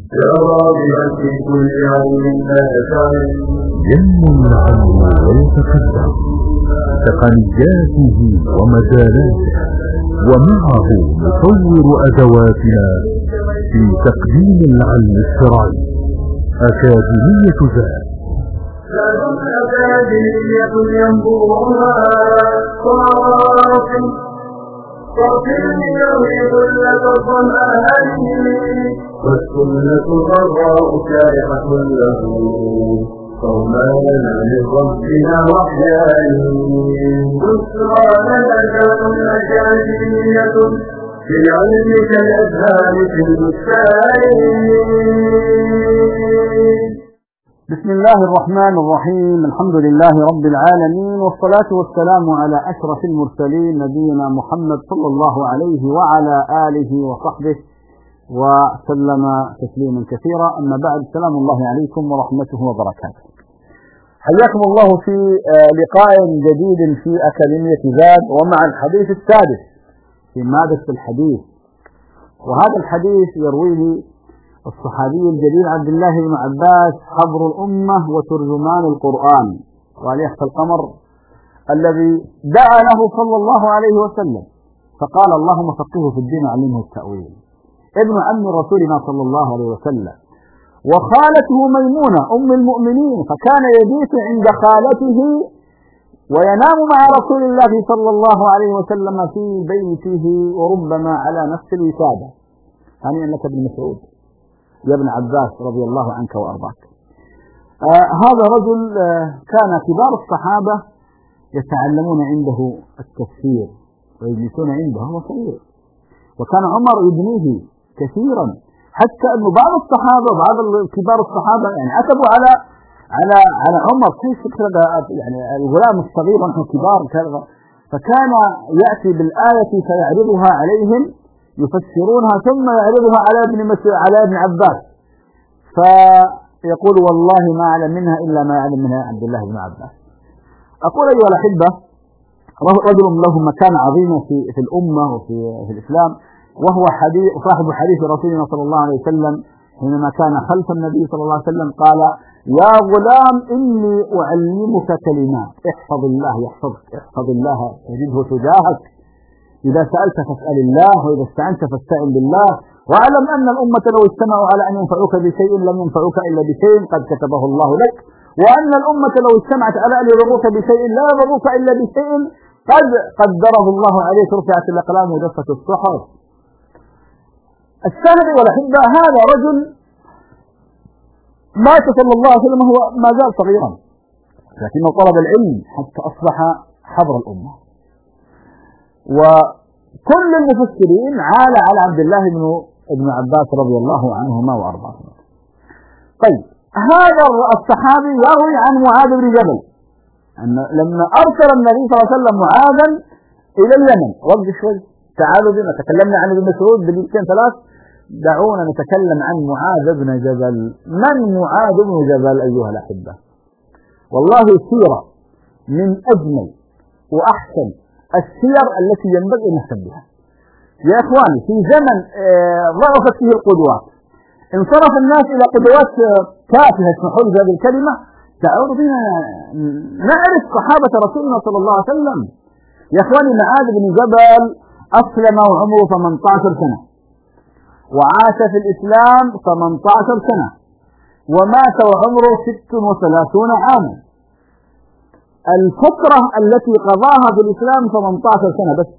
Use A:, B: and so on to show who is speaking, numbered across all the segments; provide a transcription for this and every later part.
A: راغبا في كل يوم فاتن
B: ينمو العلم ويتقدم تقنياته ومجالاته، ومعه نطور أدواتنا في تقديم العلم الشرعي. أكاديمية زاد
A: أكاديمية ينبوها صافي يريد لك الظمآن، والسنة ضراء شارحة له قوما لنا من ربنا وحيان. بشرى لنا أكاديمية في العلم كالأزهار في البستان.
C: بسم الله الرحمن الرحيم. الحمد لله رب العالمين، والصلاة والسلام على أشرف المرسلين نبينا محمد صلى الله عليه وعلى آله وصحبه وسلم تسليما كثيرا. أما بعد، سلام الله عليكم ورحمته وبركاته. حياكم الله في لقاء جديد في أكاديمية زاد، ومع الحديث السادس في مادة الحديث. وهذا الحديث يرويه الصحابي الجليل عبد الله بن عباس، حبر الأمة وترجمان القرآن، وليخت القمر، الذي دعا له صلى الله عليه وسلم فقال: اللهم فقهه في الدين وعلمه التأويل. ابن عم رسولنا صلى الله عليه وسلم، وخالته ميمونة أم المؤمنين، فكان يبيت عند خالته وينام مع رسول الله صلى الله عليه وسلم في بيته، وربما على نفس الوسادة. هنيئا لك ابن مسعود يا ابن عباس رضي الله عنك وأرضاك. هذا رجل كان كبار الصحابة يتعلمون عنده التفسير ويجلسون عنده وهو صغير، وكان عمر يبنيه كثيرا، حتى أن بعض الصحابة وبعض كبار الصحابة يعني عتبوا على عمر، كيف يعني الغلام الصغير ونحن كبار. فكان يأتي بالآية فيعرضها عليهم يفسرونها، ثم يعرضها على ابن عباس، فيقول: والله ما أعلم منها إلا ما يعلم منها عبد الله بن عباس. أقول أيها الأحبة، رجل له مكانة عظيمة في الأمة وفي الإسلام، وهو صاحب حديث رسولنا صلى الله عليه وسلم حينما كان خلف النبي صلى الله عليه وسلم قال: يا غلام إني أعلمك كلمات، احفظ الله يحفظك، احفظ الله تجده تجاهك، إذا سألت فاسأل الله، وإذا استعنت فاستعن بالله، واعلم أن الأمة لو اجتمعوا على أن ينفعوك بشيء لم ينفعوك إلا بشيء قد كتبه الله لك، وأن الأمة لو اجتمعت على أن يضروك بشيء لا يضروك إلا بشيء قد قدره الله عليك، رفعت الأقلام وجفت الصحف. الشاهد والأحبة، هذا رجل مات صلى الله عليه وسلم هو ما زال صغيرا، لكنه طلب العلم حتى أصبح حبر الأمة. وكل المفسرين عال على عبد الله بن عباس رضي الله عنهما وأرضاهما. طيب، هذا الصحابي يروي عن معاذ بن جبل أن لما أرسل النبي صلى الله عليه وسلم معاذا إلى اليمن، وقف شوي، تعالوا بنا تكلمنا عن ابن مسعود باليومين ثلاث، دعونا نتكلم عن معاذ بن جبل. من معاذ بن جبل أيها الأحبة؟ والله سيرة من أجمل وأحسن السير التي ينبغي أن نهتم بها يا إخواني. في زمن ضعفت فيه القدوات، انصرف الناس إلى قدوات تافهة، اسمحوا لي هذه الكلمة. تعالوا بنا نعرف صحابة رسولنا صلى الله عليه وسلم. يا إخواني، معاذ بن جبل أسلم وعمره 18 سنة، وعاش في الإسلام 18 سنة، ومات وعمره 36 عاما. الفترة التي قضاها في الإسلام 18 سنة بس.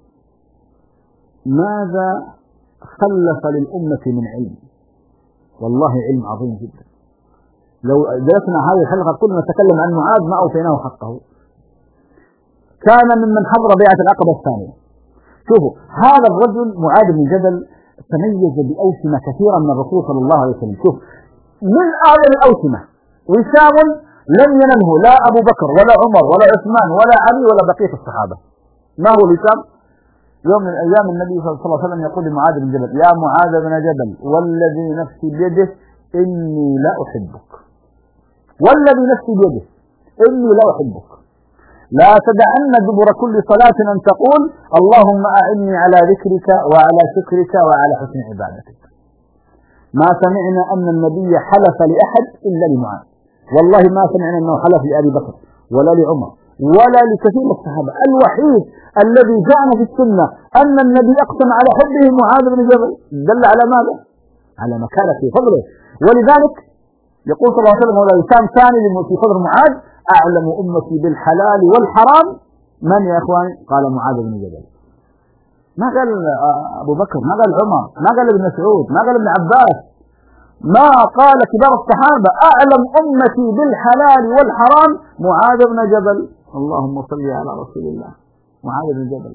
C: ماذا خلف للأمة من علم؟ والله علم عظيم جدا. لو درسنا هذه الحلقة كنا نتكلم عن معاذ ما أوفيناه حقه. كان ممن حضر بيعة العقبة الثانية. شوفوا، هذا الرجل معاذ بن جبل تميز بأوسمة كثيرا من الرسول صلى الله عليه وسلم. شوف، من أعظم الأوسمة وسام لم ينله لا أبو بكر ولا عمر ولا عثمان ولا علي ولا بقية الصحابة. ما هو الوسام؟ يوم من أيام النبي صلى الله عليه وسلم يقول لمعاذ بن جبل: يا معاذ بن جبل، والذي نفسي بيده إني لا أحبك، والذي نفسي بيده إني لا أحبك، لا تدعن دبر كل صلاة أن تقول: اللهم أعني على ذكرك وعلى شكرك وعلى حسن عبادتك. ما سمعنا أن النبي حلف لأحد إلا لمعاذ، والله ما سمعنا أنه حلف لأبي بكر ولا لعمر ولا لكثير من الصحابة. الوحيد الذي جاءنا في السنة أن النبي أقسم على حبه معاذ بن جبل، دل على ماذا؟ على مكانته وفضله. ولذلك يقول صلى الله عليه وسلم: ولا لسان ثاني في فضل معاذ: أعلم أمتي بالحلال والحرام من يا إخواني؟ قال معاذ بن جبل. ما قال أبو بكر، ما قال عمر، ما قال ابن مسعود، ما قال ابن عباس، ما قال كبار الصحابة: أعلم أمتي بالحلال والحرام معاذ بن جبل. اللهم صل على رسول الله. معاذ بن جبل.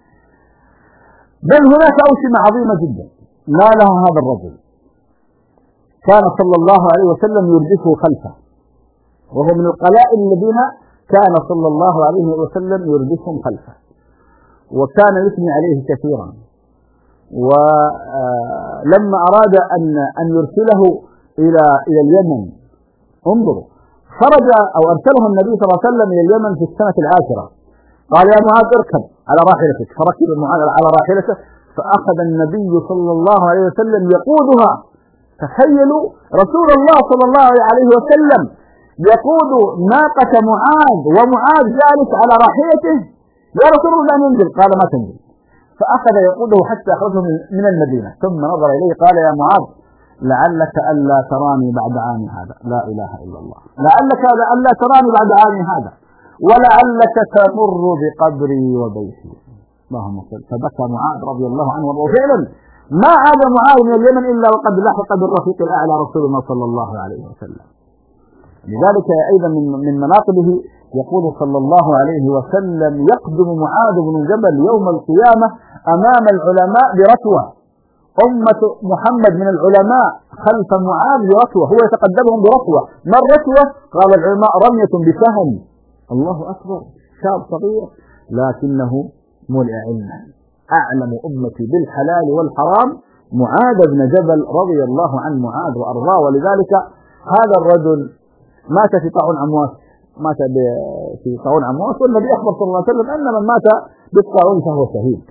C: بل هناك أوسمة عظيمة جدا ما لها هذا الرجل، كان صلى الله عليه وسلم يردفه خلفه، وهو من القلائل الذين كان صلى الله عليه وسلم يردفهم خلفه، وكان يثني عليه كثيرا. ولما أراد أن يرسله إلى اليمن، انظروا، خرج أو أرسله النبي صلى الله عليه وسلم إلى اليمن في السنة 10، قال: يا معاذ اركب على راحلتك، فركب معاذ على راحلته، فأخذ النبي صلى الله عليه وسلم يقودها. تخيلوا رسول الله صلى الله عليه وسلم يقود ناقة معاذ، ومعاذ جالس على راحلته. يا رسول الله ينزل، قال: ما تنزل. فأخذ يقوده حتى أخرجه من المدينة، ثم نظر إليه قال: يا معاذ لعلك ألا تراني بعد عام هذا. لا إله إلا الله. لعلك ألا تراني بعد عام هذا، ولعلك تمر بقبري وبيتي. اللهم صل. فبكى معاذ رضي الله عنه، وفعلا ما عاد معاذ من اليمن إلا وقد لحق بالرفيق الأعلى رسول الله صلى الله عليه وسلم. لذلك أيضا من مناقبه يقول صلى الله عليه وسلم: يقدم معاذ بن جبل يوم القيامة أمام العلماء برتوة. أمة محمد من العلماء خلف معاذ برتوة، هو يتقدمهم برتوة. ما الرتوة؟ قال العلماء: رمية بسهم. الله أكبر، شاب صغير لكنه ملئ علما. أعلم أمتي بالحلال والحرام معاذ بن جبل رضي الله عن معاذ وأرضاه. ولذلك هذا الرجل مات في طاعون عمواس، مات في طاعون عمواس، والنبي أخبر صلى الله عليه وسلم أن من مات بالطاعون فهو شهيد.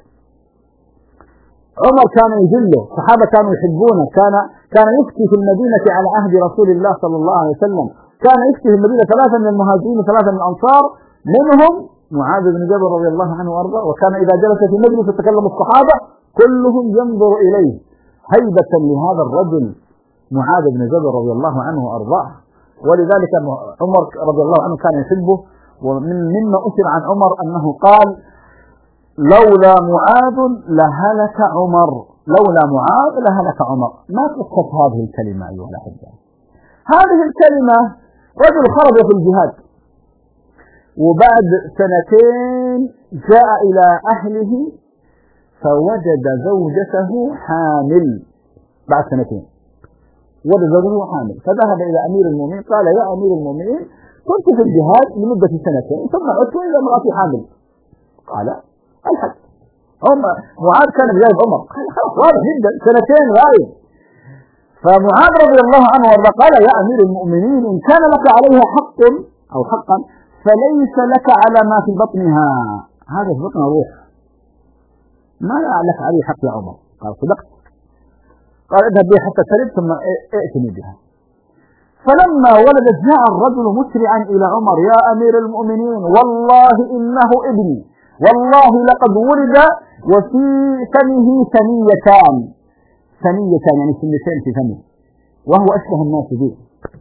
C: عمر كان يجله، الصحابة كانوا يحبونه، كان يفتي في المدينة على عهد رسول الله صلى الله عليه وسلم، كان يفتي في المدينة 3 من المهاجرين و3 من الأنصار، منهم معاذ بن جبل رضي الله عنه وأرضاه. وكان إذا جلس في مجلس يتكلم الصحابة كلهم ينظر إليه هيبة لهذا الرجل معاذ بن جبل رضي الله عنه وأرضاه. ولذلك عمر رضي الله عنه كان يحبه. ومما أثر عن عمر أنه قال: لولا معاذ لهلك عمر، لولا معاذ لهلك عمر. ما قصة هذه الكلمة أيها الأحبة؟ هذه الكلمة رجل خرج في الجهاد، وبعد 2 جاء إلى أهله فوجد زوجته حامل. بعد 2 وجد زوجته حامل، فذهب إلى أمير المؤمنين قال: يا أمير المؤمنين، كنت في الجهاد لمدة 2 ثم عدت إلى امرأتي حامل. قال: الحج. معاذ كان بجانب عمر، قال: خلاص واضح جدا 2 غايب. فمعاذ رضي الله عنه وارضاه قال: يا أمير المؤمنين، إن كان لك عليها حق أو حقا فليس لك على ما في بطنها، هذا في بطنها روح، ما لك عليه حق يا عمر. قال: صدقت. قال: اذهب بها حتى تلد ثم ائتني بها. فلما ولدت جاء الرجل مسرعا إلى عمر: يا أمير المؤمنين، والله إنه ابني، والله لقد ولد وفي فمه ثنيتان يعني سنتين في فمه، وهو أشبه الناس به.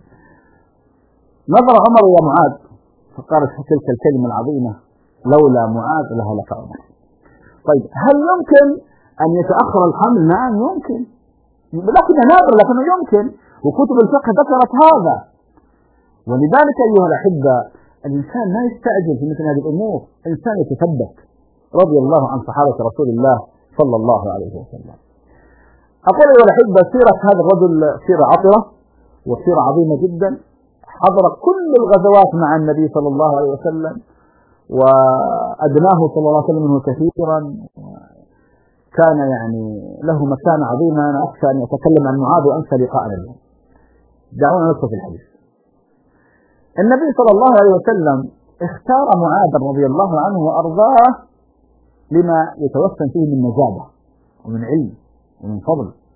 C: نظر عمر إلى معاذ فقالت تلك الكلمة العظيمة: لولا معاذ لهلك عمر. طيب، هل يمكن أن يتأخر الحمل؟ نعم يمكن، لكن نادر، لكنه يمكن، وكتب الفقه ذكرت هذا. ولذلك أيها الأحبة الإنسان لا يستعجل في مثل هذه الأمور، إنسان يتثبت. رضي الله عن صحابة رسول الله صلى الله عليه وسلم. أقول أيها الأحبة سيرة هذا الرجل سيرة عطرة وسيرة عظيمة جدا، حضر كل الغزوات مع النبي صلى الله عليه وسلم، وأدناه صلى الله عليه وسلم منه كثيرا، كان يعني له مكانة عظيمة. أنا أخشى أن أتكلم عن معاذ وأنسى لقاءنا اليوم. دعونا ندخل في الحديث. النبي صلى الله عليه وسلم اختار معاذ رضي الله عنه وأرضاه لما يتوسم فيه من نجابة ومن علم ومن فضل.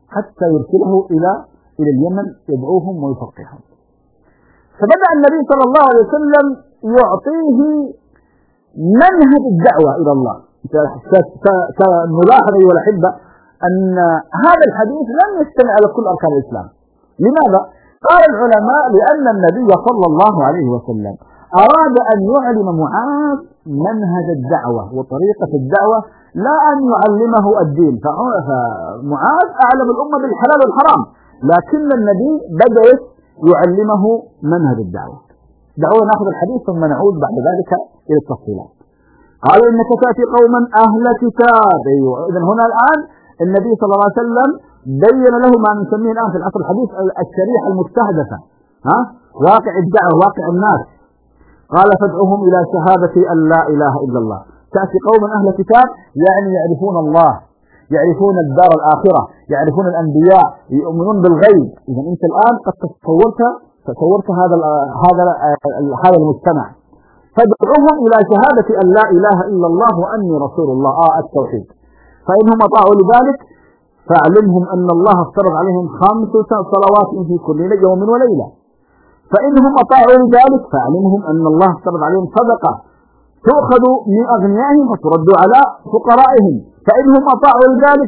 C: حتى يرسله إلى اليمن يدعوهم ويفقههم. فبدأ النبي صلى الله عليه وسلم يعطيه منهج الدعوة إلى الله. كنلاحظ أيها الأحبة أن هذا الحديث لم يجتمع على كل أركان الإسلام. لماذا؟ قال العلماء لأن النبي صلى الله عليه وسلم أراد أن يعلم معاذ منهج الدعوة وطريقة الدعوة، لا أن يعلمه الدين. فمعاذ أعلم الأمة بالحلال والحرام، لكن النبي بدأ يعلمه منهج الدعوة. دعونا نأخذ الحديث ثم نعود بعد ذلك إلى التفصيلات. قال إنك تأتي قوما أهل كتاب. أيوة، إذن هنا الآن النبي صلى الله عليه وسلم بين له ما نسميه الآن في العصر الحديث الشريحة المستهدفة، واقع الدعوة، واقع الناس. قال فادعوهم إلى شهادة أن لا إله إلا الله. تأتي قوما أهل كتاب يعني يعرفون الله، يعرفون الدار الآخرة، يعرفون الأنبياء، يؤمنون بالغيب. إذا أنت الآن قد تصورت هذا المجتمع. فادعوهم إلى شهادة أن لا إله إلا الله وأني رسول الله، التوحيد. فإنهم أطاعوا لذلك فاعلمهم أن الله افترض عليهم 5 صلوات في كل يوم وليلة. فإنهم أطاعوا لذلك فاعلمهم أن الله افترض عليهم صدقة تؤخذ من أغنيائهم وترد على فقرائهم. فإنهم أطاعوا لذلك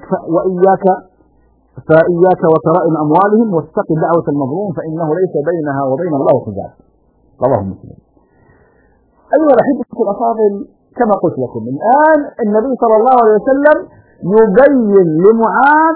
C: فإياك وكرائم أموالهم واتق دعوة المظلوم فإنه ليس بينها وبين الله حجاب. رواه مسلم. أيها الأحبة الأفاضل، كما قلت لكم الآن النبي صلى الله عليه وسلم يبين لمعاذ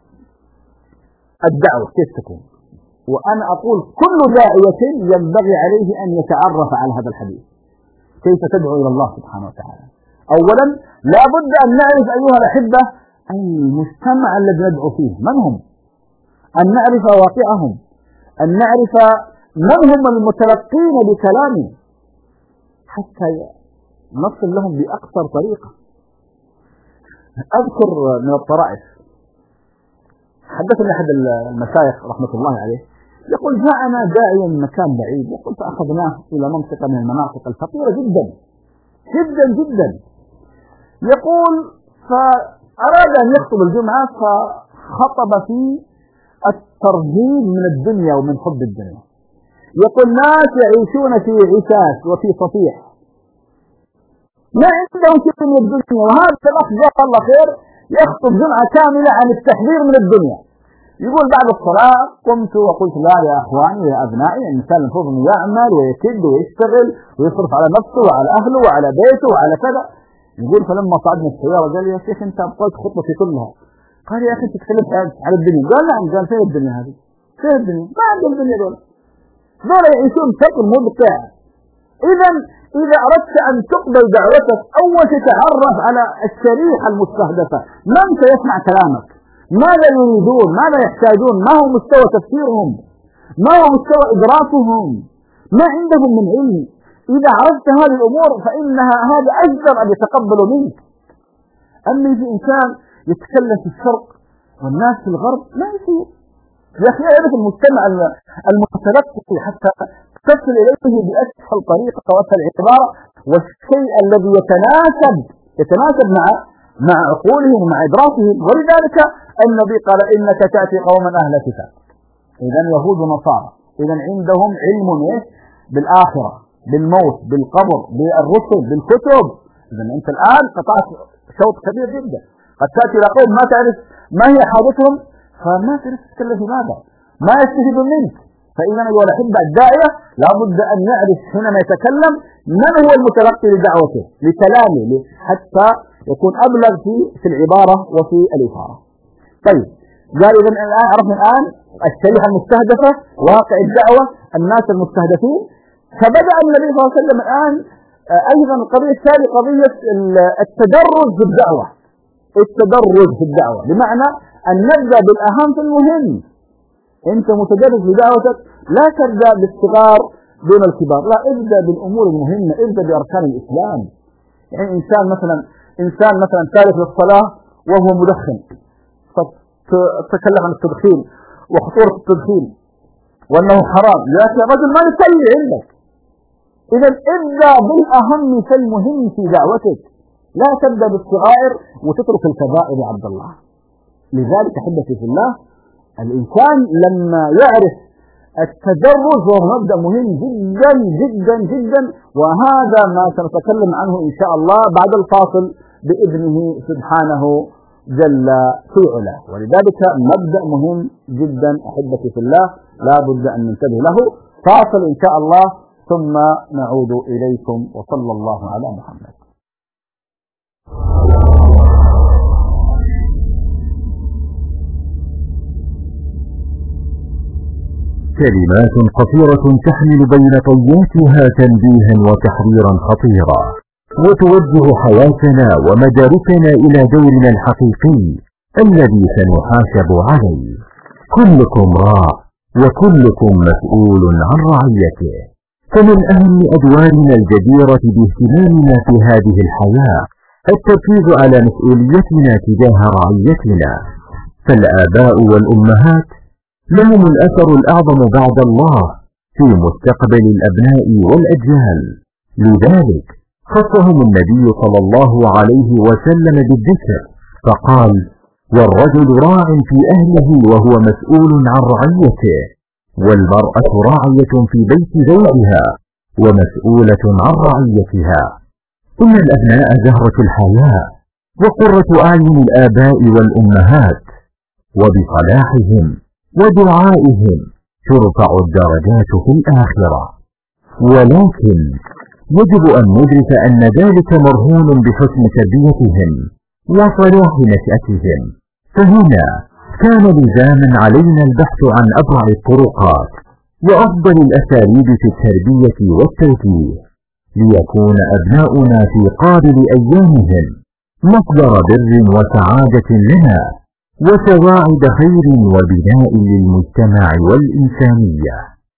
C: الدعوة كيف تكون. وأنا أقول كل داعية ينبغي عليه أن يتعرف على هذا الحديث، كيف تدعو إلى الله سبحانه وتعالى. أولا لا بد أن نعرف أيها الأحبة المجتمع الذي ندعو فيه من هم، أن نعرف واقعهم، أن نعرف من هم المتلقين بكلامه حتى نصل لهم بأقصر طريقة. أذكر من الطرائف حدثني أحد المشايخ رحمة الله عليه يقول جاءنا داعي من مكان بعيد، يقول فأخذناه إلى منطقة من المناطق الفقيرة جدا جدا جدا. يقول فأراد أن يخطب الجمعة فخطب في الترهيب من الدنيا ومن حب الدنيا. يقول ناس يعيشون في عشاش وفي صفيح، ما عندهم شيء من الدنيا، وهذا الأخ جزاه الله خير يخطب جمعة كاملة عن التحذير من الدنيا. يقول بعد الصلاة قمت وقلت لا يا أخواني يا أبنائي، الإنسان المفروض أن يعمل ويكد ويشتغل ويصرف على نفسه وعلى أهله وعلى بيته وعلى كذا. يقول فلما صعدنا السيارة قال لي يا شيخ أنت أبقيت خطبتي كلها. قال يا أخي تتكلم على الدنيا. قال نعم. قال فين الدنيا هذه؟ فين الدنيا؟ ما عندهم الدنيا دول يعيشون شكل مبتع. إذا أردت أن تقبل دعوتك أول تتعرف على الشريحة المستهدفة، من سيسمع كلامك، ماذا يريدون، ماذا يحتاجون، ما هو مستوى تفكيرهم، ما هو مستوى إدراكهم، ما عندهم من علم. إذا عرفت هذه الأمور فإنها هذا أجدر أن يتقبلوا منك. أما يجي إنسان يتكلم في الشرق والناس في الغرب ما يصير. يا أخي أعرف المجتمع المتلقي حتى تصل إليه بأسهل طريقة وأسهل عبارة والشيء الذي يتناسب مع عقولهم ومع إدراكهم. ولذلك النبي قال إنك تأتي قوما أهل كتاب، إذن يهود ونصارى، إذن عندهم علم بالآخرة، بالموت، بالقبر، بالرسل، بالكتب. إذن أنت الآن قطعت شوط كبير جدا. قد تأتي إلى قوم ما تعرف ما هي حاجتهم فما تعرف تتكلم في ماذا، ما يستفيد منك. فإذا أيها الأحبة الداعية لابد أن يعرف حينما يتكلم من هو المتلقي لدعوته لكلامه حتى يكون أبلغ في العبارة وفي الإشارة. طيب قال إذن الآن عرفنا الآن الشريحة المستهدفة، واقع الدعوة، الناس المستهدفين. فبدأ النبي صلى الله عليه وسلم الآن أيضا القضية الثانية قضية التدرج في الدعوة. التدرج في الدعوة بمعنى أن نبدأ بالأهم في المهم. أنت متدرج في دعوتك لا تبدأ بالصغار دون الكبار، لا، ابدأ بالأمور المهمة، ابدأ بأركان الإسلام. يعني إنسان مثلا تارك للصلاة وهو مدخن، تتكلم عن التدخين وخطورة التدخين وأنه حرام، يا أخي رجل ما يصلي عندك. إذا ابدأ بالأهم في المهم في دعوتك، لا تبدأ بالصغائر وتترك الكبائر يا عبد الله. لذلك أحبتي في الله، الإنسان لما يعرف التدرج وهو مبدأ مهم جدا جدا جدا، وهذا ما سنتكلم عنه إن شاء الله بعد الفاصل بإذنه سبحانه جل في علاه. ولذلك مبدأ مهم جدا أحبتي في الله، لا بد أن ننتبه له. فاصل إن شاء الله ثم نعود إليكم، وصلى الله على محمد.
B: كلمات قصيرة تحمل بين طياتها تنبيها وتحذيرا خطيرا، وتوجه حياتنا ومداركنا إلى دورنا الحقيقي الذي سنحاسب عليه. كلكم راع وكلكم مسؤول عن رعيته. فمن أهم أدوارنا الجديرة باهتمامنا في هذه الحياة التركيز على مسؤوليتنا تجاه رعيتنا. فالآباء والأمهات لهم الأثر الأعظم بعد الله في مستقبل الأبناء والأجيال. لذلك خصهم النبي صلى الله عليه وسلم بالذكر، فقال: والرجل راع في أهله وهو مسؤول عن رعيته، والمرأة راعية في بيت زوجها ومسؤولة عن رعيتها. إن الأبناء زهرة الحياة وقرة أعين الآباء والأمهات، وبصلاحهم ودعائهم ترفع الدرجات في الآخرة. ولكن يجب أن ندرك أن ذلك مرهون بحسن تربيتهم وصلاح نشأتهم. فهنا كان لزاما علينا البحث عن أبرع الطرقات وأفضل الأساليب في التربية والتوجيه، ليكون أبناؤنا في قابل أيامهم مصدر بر وسعادة لنا وسواعد خير وبناء للمجتمع والإنسانية.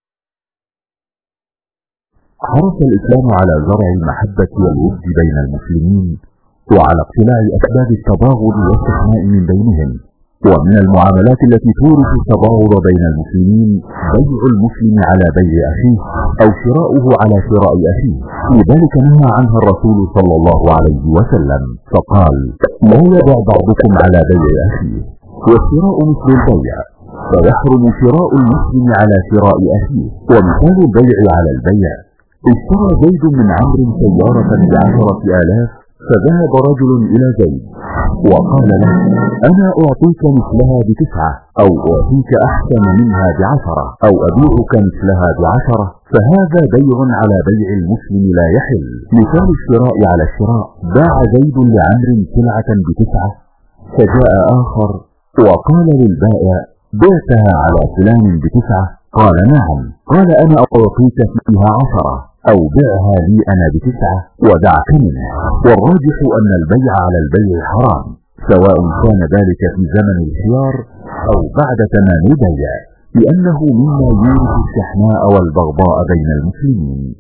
B: حرص الإسلام على زرع المحبة والود بين المسلمين، وعلى اقتلاع أسباب التباغض والشحناء من بينهم. ومن المعاملات التي تورث التباغض بين المسلمين بيع المسلم على بيع أخيه أو شراؤه على شراء أخيه. لذلك نهى عنها الرسول صلى الله عليه وسلم، فقال: لا يبع بعضكم على بيع أخيه، والشراء مثل البيع، فيحرم شراء المسلم على شراء أخيه. ومثال البيع على البيع: اشترى زيد من عمرو سيارة ب10,000، فذهب رجل إلى زيد وقال له: أنا أعطيك مثلها ب9، أو أعطيك أحسن منها ب10، أو أبيعك مثلها ب10، فهذا بيع على بيع المسلم لا يحل. مثال الشراء على الشراء: باع زيد لعمرو سلعة ب9، فجاء آخر وقال للبائع: بعتها على فلان ب9، قال: نعم. قال: أنا أعطيك فيها 10، أو بعها لي أنا ب9 ودعك منه. والراجح أن البيع على البيع حرام، سواء كان ذلك في زمن الخيار أو بعد تمام البيع، لأنه مما يورث الشحناء والبغضاء بين المسلمين.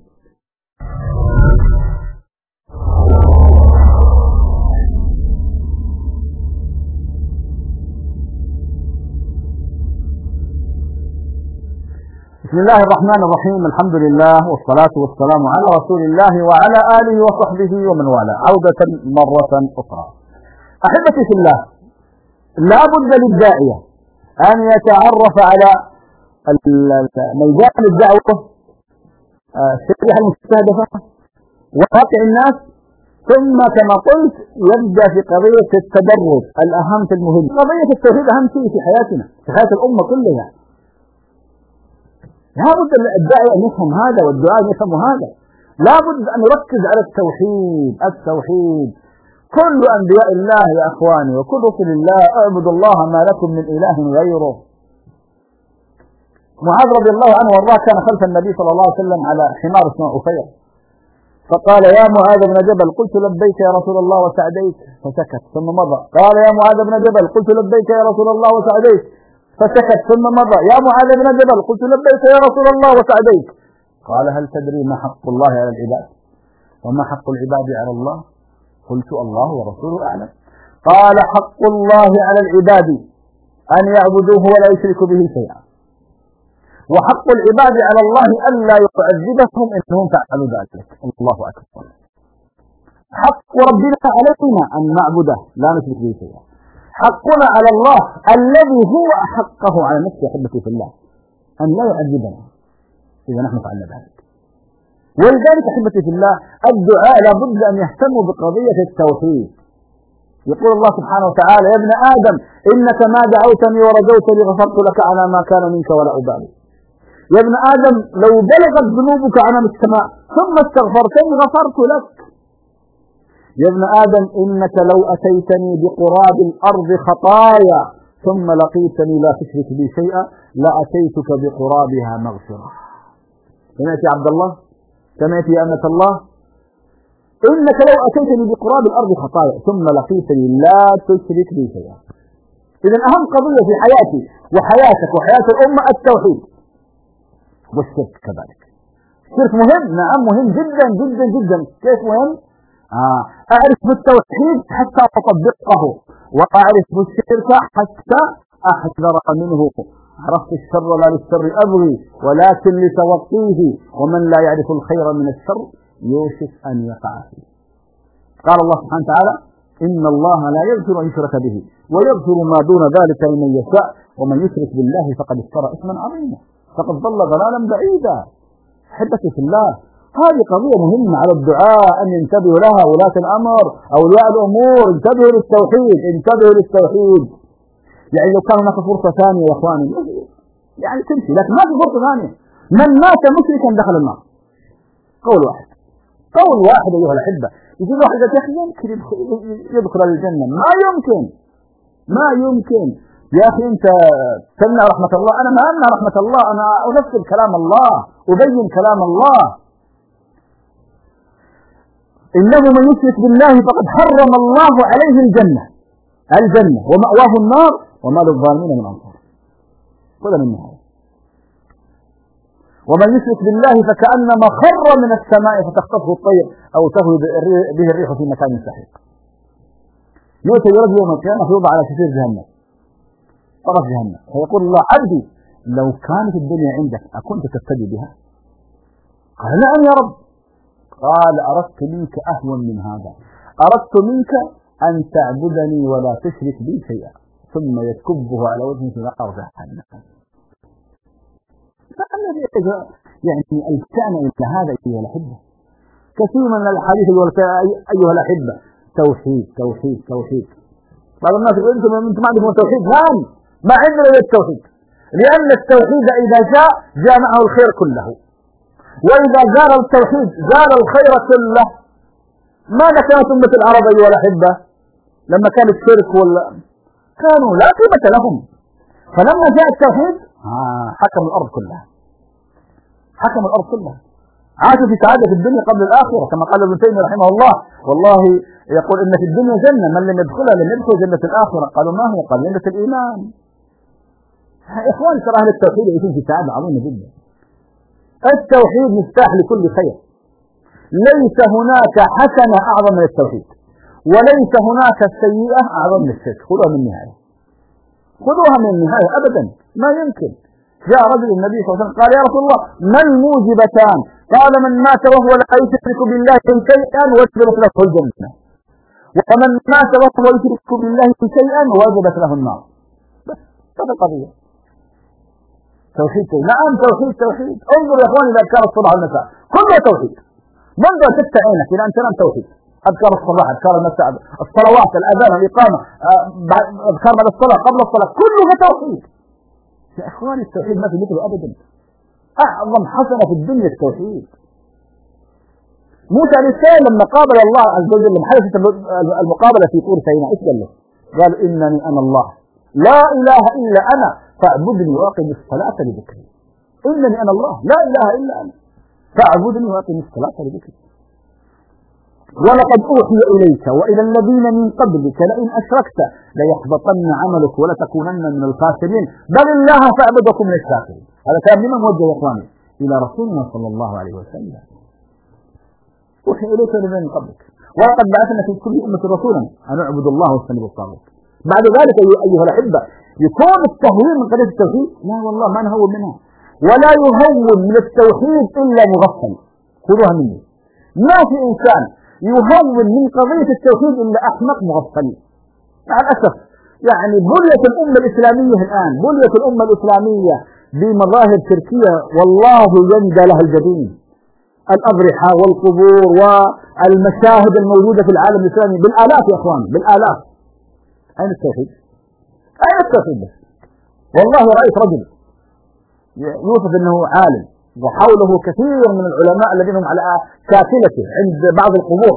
C: بسم الله الرحمن الرحيم. الحمد لله والصلاة والسلام على رسول الله وعلى آله وصحبه ومن والاه. عودة مرة أخرى. أحبتي في الله، لا بد للداعية أن يتعرف على ميدان الدعوة، الشريحة المستهدفة، وواقع الناس، ثم كما قلت يبدأ في قضية التدرج الأهم في المهم. قضية التوحيد أهم شيء في حياتنا، في حياة الأمة كلها. لا بد الداعي أن يفهم هذا، والدعاء أن يفهم هذا. لا بد أن نركز على التوحيد. التوحيد كل أنبياء الله يا أخواني وكل رسل الله: اعبدوا الله ما لكم من إله غيره. معاذ رضي الله عنه وارضاه كان خلف النبي صلى الله عليه وسلم على حمار اسمه عفير، فقال: يا معاذ بن جبل. قلت: لبيك يا رسول الله وسعديك، فسكت ثم مضى. قال: يا معاذ بن جبل. قلت: لبيك يا رسول الله وسعديك، فسكت ثم مضى. يا معاذ بن جبل. قلت: لبيك يا رسول الله وسعديك. قال: هل تدري ما حق الله على العباد وما حق العباد على الله؟ قلت: الله ورسوله أعلم. قال: حق الله على العباد أن يعبدوه ولا يشركوا به شيئا، وحق العباد على الله ألا يعذبهم إنهم فعلوا ذلك. الله أكبر. حق ربنا علينا أن نعبده لا نشرك به شيئا. حقنا على الله الذي هو أحقه على نفسه أحبتي في الله أن لا يعذبنا إذا نحن فعلنا ذلك. ولذلك أحبتي في الله الدعاء لابد أن يهتموا بقضية التوحيد. يقول الله سبحانه وتعالى: يا ابن آدم إنك ما دعوتني ورجوتني غفرت لك على ما كان منك ولا أبالي. يا ابن آدم لو بلغت ذنوبك عنان السماء ثم استغفرتني غفرت لك. يا ابن آدم إنك لو أتيتني بقراب الأرض خطايا ثم لقيتني لا تشرك بي شيئا لأتيتك بقرابها مغفرة. سمعت يا عبد الله؟ سمعت يا أمة الله؟ إنك لو أتيتني بقراب الأرض خطايا ثم لقيتني لا تشرك بي شيئا. إذن أهم قضية في حياتي وحياتك وحياة الأمة التوحيد، والشرك كذلك. الشرك مهم، نعم مهم جدا جدا جدا. كيف مهم؟ أعرف بالتوحيد حتى أطبقه، وأعرف بالشرك حتى أحذر منه. عرفت الشر لا للشر أبغي ولكن لتوقيه، ومن لا يعرف الخير من الشر يوشك أن يقع فيه. قال الله سبحانه وتعالى: إن الله لا يغفر أن يشرك به ويغفر ما دون ذلك لمن يشاء ومن يشرك بالله فقد افترى إثما عظيما فقد ضل ضلالا بعيدا. أحبتي في الله، هذه قضية مهمة على الدعاء أن ينتبهوا لها. ولاة الأمر أولياء الأمور انتبهوا للتوحيد، انتبهوا للتوحيد. يعني لو كان هناك فرصة ثانية يا إخواني يعني تمشي، لكن ما في فرصة ثانية. من مات مشركا دخل النار. قول واحد، قول واحد أيها الأحبة. يقول واحد يا أخي يمكن يدخل الجنة. ما يمكن، ما يمكن يا أخي. أنت تمنع رحمة الله. أنا ما أمنع رحمة الله، أنا أنفذ كلام الله، أبين كلام الله. إنه من يشرك بالله فقد حرم الله عليه الجنة ومأواه النار وما للظالمين من أنصار. خذ من النهاية: ومن يشرك بالله فكأنما خر من السماء فتخطفه الطير أو تهوي به الريح في مكان سحيق. يؤتى برجل يوم القيامة فيوضع على شفير جهنم، طرف جهنم، فيقول الله: عبدي لو كانت الدنيا عندك أكنت تفتدي بها؟ قال: نعم يا رب. قال: أردت منك أهون من هذا، أردت منك أن تعبدني ولا تشرك بي شيئا، ثم يكبه على وجهه في نار جهنم. يعني التأنا إلى هذا أيها الأحبة. كثير من الحديث أيها الأحبة توحيد توحيد توحيد. بعض الناس يقول أنتم ما عندكم التوحيد. نعم، ما عندنا إلا التوحيد، لأن التوحيد إذا جاء معه الخير كله، وإذا زال التوحيد زال الخير كله. ماذا كانت أمة العرب أيها الأحبة لما كان الشرك كانوا لا قيمة لهم؟ فلما جاء التوحيد حكم الأرض كلها، حكم الأرض كلها. عاشوا في سعادة في الدنيا قبل الآخرة، كما قال ابن تيمية رحمه الله: والله يقول إن في الدنيا جنة من لم يدخلها لم يدخل جنة الآخرة. قالوا: ما هي؟ قال: جنة الإيمان. إخوان ترى أهل التوحيد يعيشون في سعادة عظيمة جدا. التوحيد مفتاح لكل خير. ليس هناك حسنة أعظم من التوحيد، وليس هناك سيئة أعظم من الشرك. خذوها من النهاية، خذوها من النهاية أبدا، ما يمكن. جاء رجل النبي صلى الله عليه وسلم قال: يا رسول الله ما الموجبتان؟ قال: من مات وهو لا يشرك بالله شيئا وجبت له الجنة، ومن مات وهو يشرك بالله شيئا وجبت له النار. بس هذه القضية. توحيد. نعم توحيد توحيد. انظر يا اخواني الى اذكار الصباح والمساء كلها توحيد. منذ تفتح عينك الى ان تنام توحيد. اذكار الصباح، اذكار المساء، الصلوات، الاذان، الاقامه، اذكار بعد الصلاه، قبل الصلاه، كلها توحيد. يا اخواني التوحيد ما في مثله ابدا. اعظم حسنه في الدنيا التوحيد. موسى عليه السلام لما قابل الله عز وجل، لما حدثت المقابله في طور سيناء، ايش قال له؟ قال: انني انا الله لا اله الا انا فاعبدني واقم الصلاه لذكري. انني انا الله لا اله الا انا فاعبدني واقم الصلاه لذكري. ولقد اوحي اليك والى الذين من قبلك لئن اشركت ليحبطن عملك ولتكونن من الخاسرين بل الله فاعبد وكن من الشاكرين. هذا كلام لمن موجه يا اخواني؟ الى رسولنا صلى الله عليه وسلم. اوحي اليك والى الذين من قبلك ولقد بعثنا في كل امه رسولا ان اعبدوا الله واجتنبوا الطاغوت. بعد ذلك ايها الاحبه يكون التهوين من قضيه التوحيد؟ لا والله ما نهون منها، ولا يهون من التوحيد الا مغفل. خذوها مني، ما في انسان يهون من قضيه التوحيد الا احمق مغفل. مع الاسف يعني بنية الأمة الإسلامية الآن، بنية الأمة الإسلامية بمظاهر شركية والله يندى لها الجبين. الأضرحة والقبور والمشاهد الموجودة في العالم الإسلامي بالآلاف يا أخوان، بالآلاف. أين التوحيد؟ أين التوحيد بس؟ والله رأيت رجل يوصف أنه عالم وحوله كثير من العلماء الذين هم على كافلته عند بعض القبور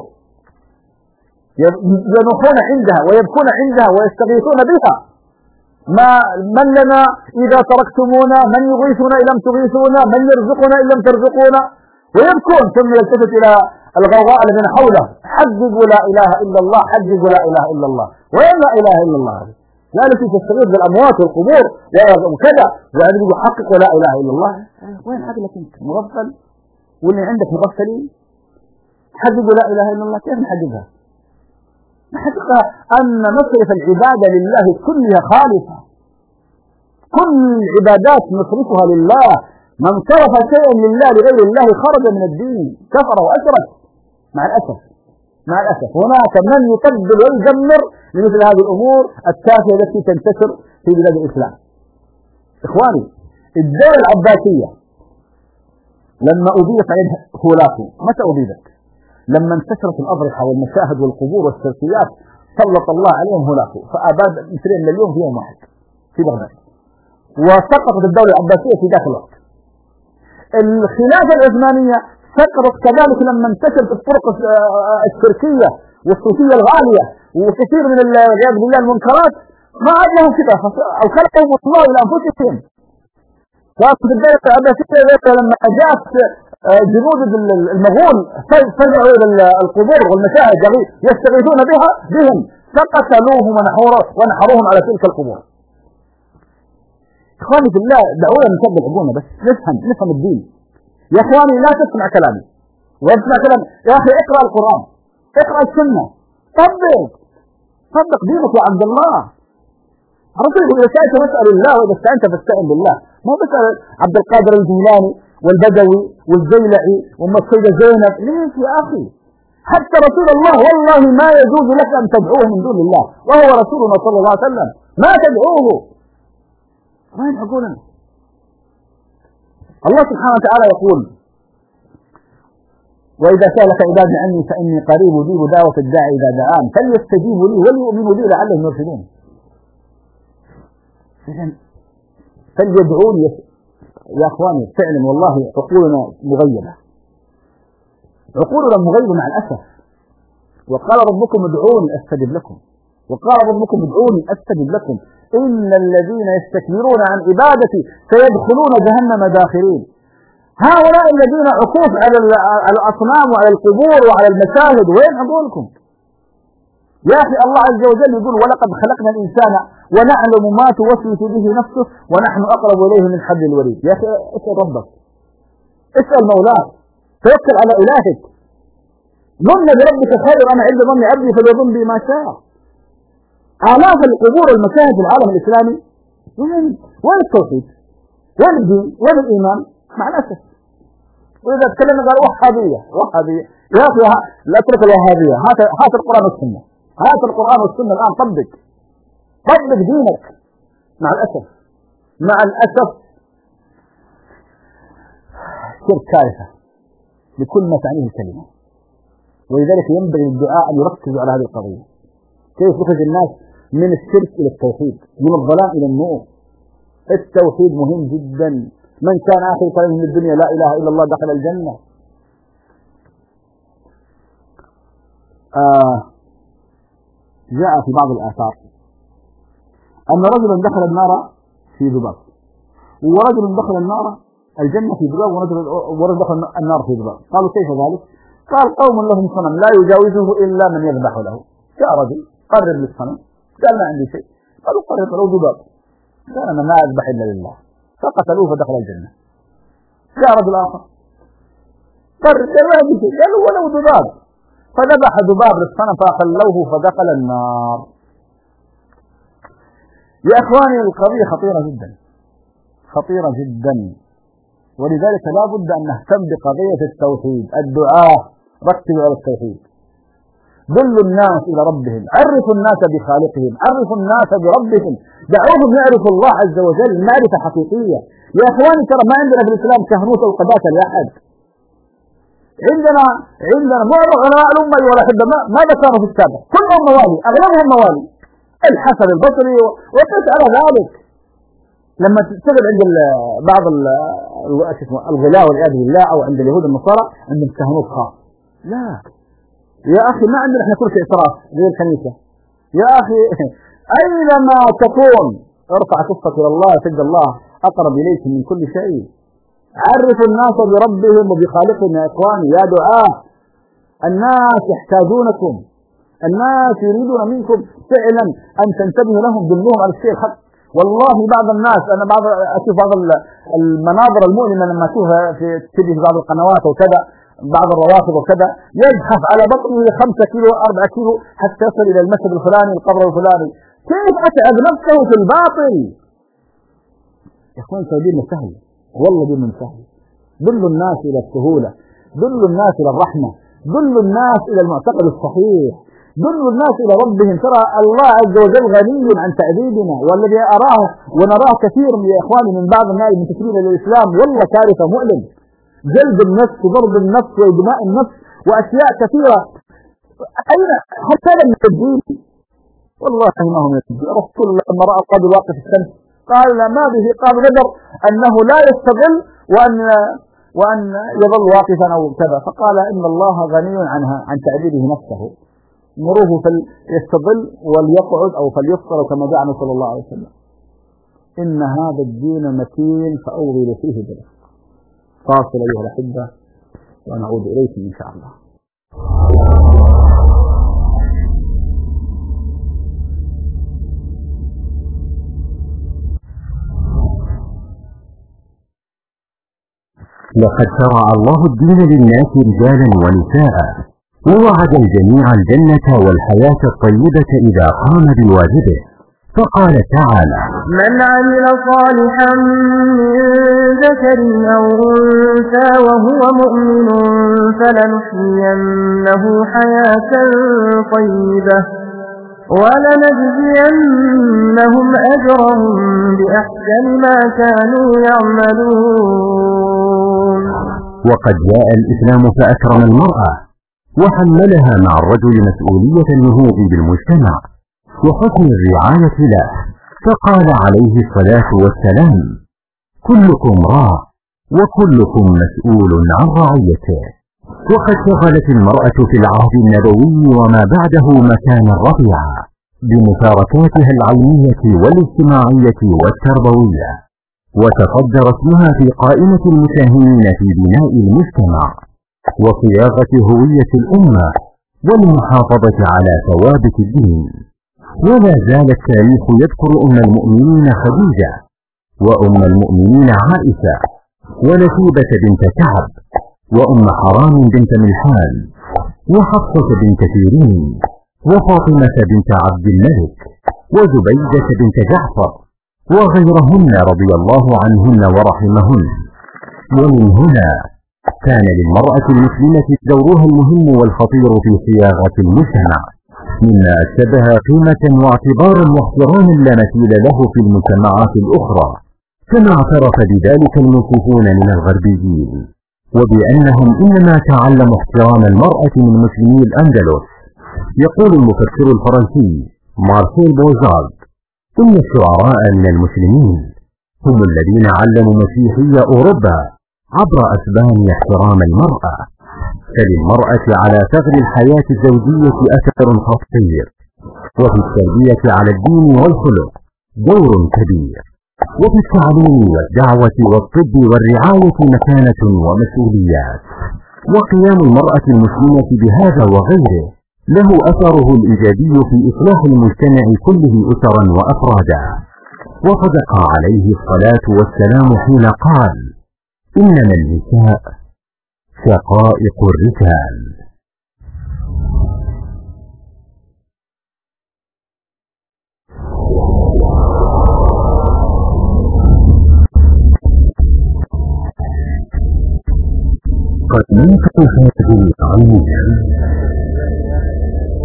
C: ينوحون عندها ويبكون عندها ويستغيثون بها. من لنا إذا تركتمونا، من يغيثنا إن لم تغيثونا، من يرزقنا إن لم ترزقونا، ويبكون. ثم يلتفت إلى الغوغاء الذين حوله: حججوا لا إله إلا الله، حججوا لا إله إلا الله. وين لا إله إلا الله؟ لا التي تستغيث بالأموات والقبور وكذا، وعندما يحققوا لا إله إلا الله. وين عقلك أنت؟ مغفل؟ واللي عندك مغفلين؟ حججوا لا إله إلا الله، كيف نحججها؟ نحقق أن نصرف العبادة لله كلها خالصة، كل العبادات نصرفها لله. من صرف شيئا لله لغير الله خرج من الدين، كفر وأشرك. مع الأسف هناك من يقبل ويدمر لمثل هذه الأمور التافهة التي تنتشر في بلاد الإسلام. إخواني، الدولة العباسية لما أضيف عليها هولاكو، متى أضيفت؟ لما انتشرت الأضرحة والمشاهد والقبور والشركيات سلط الله عليهم هولاكو، فأباد 2 مليون في يوم واحد في بغداد، وسقطت الدولة العباسية في ذاك الوقت. الخلافة العثمانية سقطت كذلك لما انتشرت الطرق الشركية والصوفية الغالية وكثير من والعياذ بالله المنكرات. ما عاد لهم كذا، أو خلقهم الله إلى أنفسهم. كانت الدولة العباسية لما جاءت جنود المغول فزعوا إلى القبور والمشاهد يستغيثون بهم، فقتلوهم ونحروهم على تلك القبور. إخواني في الله، دعونا نكبر عقولنا بس نفهم الدين. يا إخواني لا تسمع كلامي واسمع كلامي. يا أخي اقرأ القرآن، اقرأ السنة، طبق دينك يا عبد الله. الرسول يقول: إذا شئت فاسأل الله وإذا استعنت فاستعن بالله. ما بسأل عبد القادر الجيلاني والبدوي والزيلعي وأم السيدة زينب. ليش يا أخي؟ حتى رسول الله والله ما يجوز لك أن تدعوه من دون الله، وهو رسولنا صلى الله عليه وسلم. ما تدعوه. وين عقولنا؟ الله سبحانه وتعالى يقول: وإذا سألك عبادي عني فإني قريب أجيب دعوة الداعي إذا دعان فليستجيبوا لي وليؤمنوا بي لعلهم يرشدون. فليدعوني يا أخواني. فعلا والله عقولنا مغيبة، مع الأسف. وقال ربكم ادعوني أستجب لكم، إن الذين يستكبرون عن عبادتي سيدخلون جهنم داخرين. هؤلاء الذين عكوف على الأصنام وعلى القبور وعلى المشاهد، وين عقولكم يا أخي؟ الله عز وجل يقول: ولقد خلقنا الإنسان ونعلم ما توسوس به نفسه ونحن أقرب إليه من حبل الوريد. يا أخي اسأل ربك، اسأل مولاك، توكل على إلهك. ظن بربك خير، أنا عند ظن عبدي فليظن بي ما شاء. آلاف القبور والمشاهد في العالم الإسلامي. وين التوحيد؟ وين الدين؟ وين الإيمان؟ مع الأسف. وإذا تكلمنا قال وهابية. يا أخي لا تترك الوهابية، هات القرآن والسنة، الآن طبق دينك. مع الأسف شرك كارثة بكل ما تعنيه الكلمة. ولذلك ينبغي الدعاء أن يركزوا على هذه القضية، كيف يخرج الناس من الشرك إلى التوحيد، من الظلام إلى النور. التوحيد مهم جدا. من كان آخر كلامه من الدنيا لا إله إلا الله دخل الجنة. جاء في بعض الآثار أن رجلا دخل النار في ذباب، ورجل دخل الجنة في ذباب، ورجل دخل النار في ذباب. قالوا: كيف ذلك؟ قال: قوم لهم صنم لا يجاوزه إلا من يذبح له. جاء رجل قرب للصنم، قال: ما عندي شيء. قالوا: قرب له ذباب. قال: أنا ما أذبح إلا لله. فقتلوه فدخل الجنة. جاء رجل آخر قرب، قال: ما عندي شيء. قالوا: ولو ذباب. فذبح ذباب للصنم فأخلوه فدخل النار. يا إخواني القضية خطيرة جدا، ولذلك لا بد أن نهتم بقضية التوحيد. الدعاء ركزوا على التوحيد. دلوا الناس إلى ربهم، عرفوا الناس بخالقهم، عرفوا الناس بربهم، دعوهم يعرفوا الله عز وجل معرفة حقيقية. يا إخواني ترى ما عندنا في الإسلام كهنوت أو قداسة لأحد. عندنا معظم علماء الأمة والأحبة ماذا كانوا في السابق؟ كلهم موالي، أغلبهم موالي، الحسن البصري وقس على ذلك. لما تشتغل عند بعض الغلاة والعياذ بالله أو عند اليهود النصارى عندهم كهنوت خاص. لا يا أخي، ما عندنا احنا كرسي إسراف زي الكنيسة. يا أخي أينما تكون ارفع كفك إلى الله تجد الله أقرب إليك من كل شيء. عرفوا الناس بربهم وبخالقهم يا إخواني يا دعاء. الناس يحتاجونكم، الناس يريدون منكم فعلا أن تنتبهوا لهم، دلوهم على الشيء الحق. والله بعض الناس، أنا أشوف بعض المناظر المؤلمة لما أشوفها في تجي في بعض القنوات وكذا، بعض الروافض وكذا، يزحف على بطنه 5 كيلو 4 كيلو حتى يصل إلى المسجد الفلاني القبر الفلاني. كيف أتعب نفسه في الباطل؟ يا إخوان سيدنا سهل، والله دين سهل. دلوا الناس إلى السهولة، دلوا الناس إلى الرحمة، دلوا الناس إلى المعتقد الصحيح، دلوا الناس إلى ربهم. ترى الله عز وجل غني عن تعذيبنا، والذي أراه ونراه كثير يا إخواني من بعض الناس المنتسبين للإسلام والله كارثة مؤلم. جلد النفس وضرب النفس ودماء النفس وأشياء كثيرة. أين حتى لم يجيب والله ما هم يجيب. رسول الله لما رأى القاضي واقف الشمس قال ما به؟ قال نذر أنه لا يستغل وأن يظل واقفا أو كذا، فقال إن الله غني عنها عن تعذيبه نفسه، مروه فليستظل وليقعد أو فليفطر كما دعا صلى الله عليه وسلم. إن هذا الدين متين فأوغل فيه بالرفق. فاصل أيها الأحبة ونعود إليكم إن شاء الله.
B: لقد شرع الله الدين للناس رجالا ونساء، ووعد الجميع الجنة والحياة الطيبة إذا قام بواجبه، فقال تعالى:
D: من عمل صالحا من ذكر أو أنثى وهو مؤمن فلنحيينه حياة طيبة ولنجزينهم أجرهم بأحسن ما كانوا يعملون.
B: وقد جاء الإسلام فأكرم المرأة وحملها مع الرجل مسؤولية النهوض بالمجتمع وحسن الرعاية له، فقال عليه الصلاة والسلام: كلكم راع وكلكم مسؤول عن رعيته. وقد شغلت المرأة في العهد النبوي وما بعده مكانا رفيعا بمشاركاتها العلمية والاجتماعية والتربوية، وتصدر اسمها في قائمة المساهمين في بناء المجتمع وصياغة هوية الأمة والمحافظة على ثوابت الدين. ولا زال التاريخ يذكر أم المؤمنين خديجة، وأم المؤمنين عائشة، ونسيبة بنت كعب، وأم حرام بنت ملحان، وحفصة بنت سيرين، وفاطمة بنت عبد الملك، وزبيدة بنت جعفر، وغيرهن رضي الله عنهن ورحمهن. ومن هنا كان للمرأة المسلمة دورها المهم والخطير في صياغة المجتمع، مما أكسبها قيمة واعتبارا واحتراما لا مثيل له في المجتمعات الأخرى، كما اعترف بذلك المنصفون من الغربيين، وبأنهم إنما تعلموا احترام المرأة من مسلمي الأندلس. يقول المفكر الفرنسي مارسيل بوزارد: إن الشعراء من المسلمين هم الذين علموا مسيحي أوروبا عبر أسبان احترام المرأة، فللمرأة على ثغر الحياة الزوجية أثر خطير، وفي التربية على الدين والخلق دور كبير، وفي التعليم والدعوة والطب والرعاية مكانة ومسؤوليات. وقيام المرأة المسلمة بهذا وغيره له أثره الإيجابي في إصلاح المجتمع كله أسرا وأفرادا. وصدق عليه الصلاة والسلام حين قال: إنما النساء شقائق الرجال. قد ننقل هذه العناوين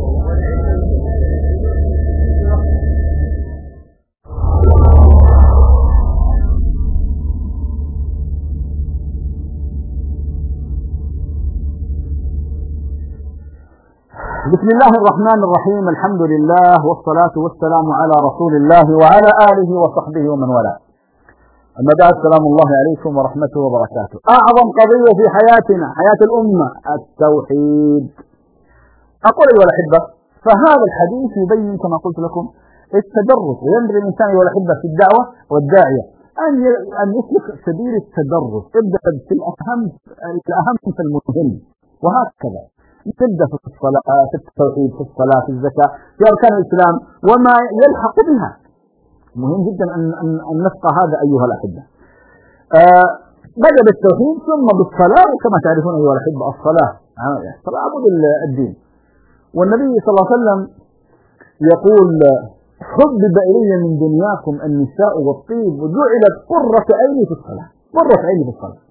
C: بسم الله الرحمن الرحيم. الحمد لله والصلاة والسلام على رسول الله وعلى آله وصحبه ومن والاه. أما بعد، السلام الله عليكم ورحمته وبركاته. أعظم قضية في حياتنا، حياة الأمة، التوحيد. أقول أيها الأحبة، فهذا الحديث يبين كما قلت لكم التدرج، وينبغي الإنسان أيها الأحبة في الدعوة والداعية أن يسلك سبيل التدرج، ابدأ في الأهم في المهم، وهكذا تبدأ في الصلاة، في التوحيد، في الصلاة، في الزكاة، في أركان الإسلام وما يلحق بها. مهم جدا أن نفقه هذا أيها الأحبة. بدأ بالتوحيد ثم بالصلاة، وكما تعرفون أيها الأحبة الصلاة عمود الدين. والنبي صلى الله عليه وسلم يقول: حبب إلي من دنياكم النساء والطيب وجعلت قرة عيني في الصلاة. قرة عيني في الصلاة.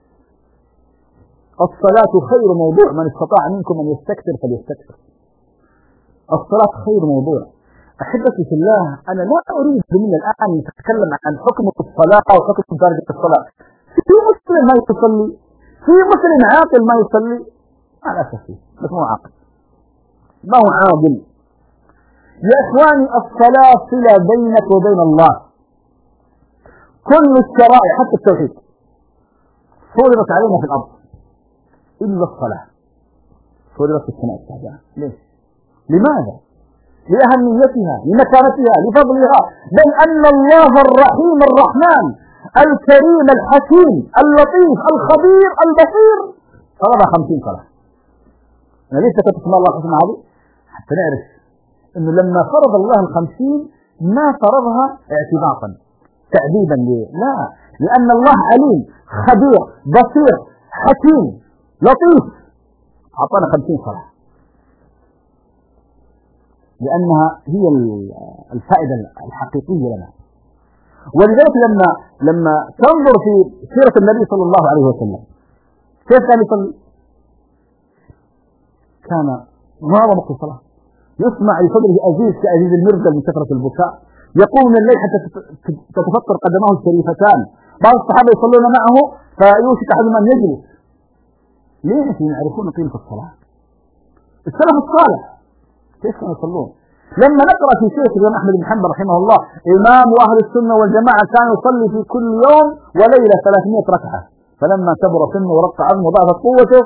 C: الصلاة خير موضوع، من استطاع منكم أن يستكثر فليستكثر. الصلاة خير موضوع. أحبتي في الله، أنا لا أريد من الآن نتكلم عن حكم الصلاة أو حكم ترك الصلاة. في مسلم ما يصلي، في مسلم عاقل ما يصلي، على أساسه بس مو عاقل، ما هو عادل. يا إخواني، الصلاة صلة بينك وبين الله. كل الشرائع حتى التوحيد فرضت علينا في الأرض إلا الصلاة. فرضت في السماء السابعة. ليش؟ لماذا؟ لأهميتها، لمكانتها، لفضلها، بل أن الله الرحيم الرحمن الكريم الحكيم اللطيف الخبير البصير فرض 50 صلاة. أنا ليس كتسمى الله الحسنى هذه حتى نعرف إنه لما فرض الله 50 ما فرضها اعتباطا تعذيبا ليه؟ لا، لأن الله عليم خبير بصير حكيم لطيف، أعطانا 50 صلاة لأنها هي الفائدة الحقيقية لنا. ولذلك لما تنظر في سيرة النبي صلى الله عليه وسلم كيف كان يصلي؟ كان معظم وقت الصلاة يسمع لصدره أزيز كأزيز المرجل من كثرة البكاء، يقوم من الليل حتى تتفطر قدماه الشريفتان. بعض الصحابة يصلون معه فيوشك أحدهم أن يجلس. ليش؟ يعرفون قيمة الصلاة. السلف الصالح كيف كانوا يصلون؟ لما نقرأ في شيخ الإمام أحمد بن حنبل رحمه الله، إمام أهل السنة والجماعة، كان يصلي في كل يوم وليلة 300 ركعة، فلما كبر سنه ورق عظمه وضعفت قوته